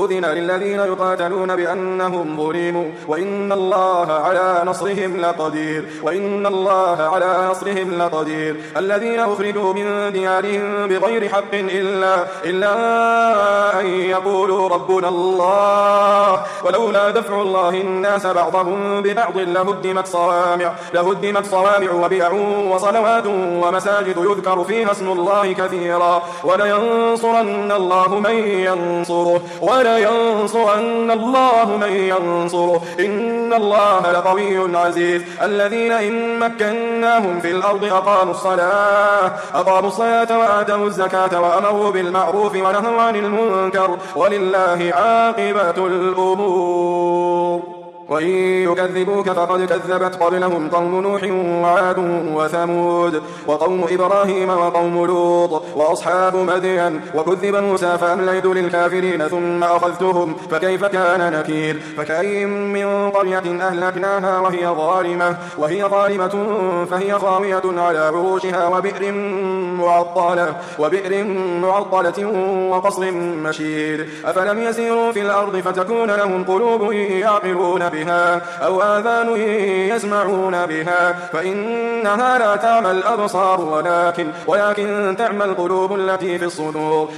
أذن للذين يقاتلون بأنهم ظلموا وإن الله على نصرهم لقدير الذين أخرجوا من ديارهم بغير حق إلا أن يقولوا ربنا الله ولولا دفع الله الناس بعضهم ببعض لهدمت صوامع وبيع وصلوات ومساجد يذكر فيها اسم الله كثيرا ولينصرن الله من ينصره إن الله لقوي عزيز الذين إن مكناهم في الأرض أقاموا الصلاة وآتوا الزكاة وأمروا بالمعروف ونهوا عن المنكر ولله عاقبة الأمور وإن يكذبوك فقد كذبت قبلهم قوم نوح وعاد وثمود وقوم إبراهيم وقوم لوط وأصحاب مدين وكذب موسى فأمليت للكافرين ثم أخذتهم فكيف كان نكير فكأين من قرية أهلكناها وهي ظالمة فهي خاوية على عروشها وبئر معطلة وقصر مشيد أفلم يسيروا في الأرض فتكون لهم قلوب يعقلون بها أو آذان يسمعون بها فإنها لا تعمى الأبصار ولكن تعمى القلوب التي في الصدور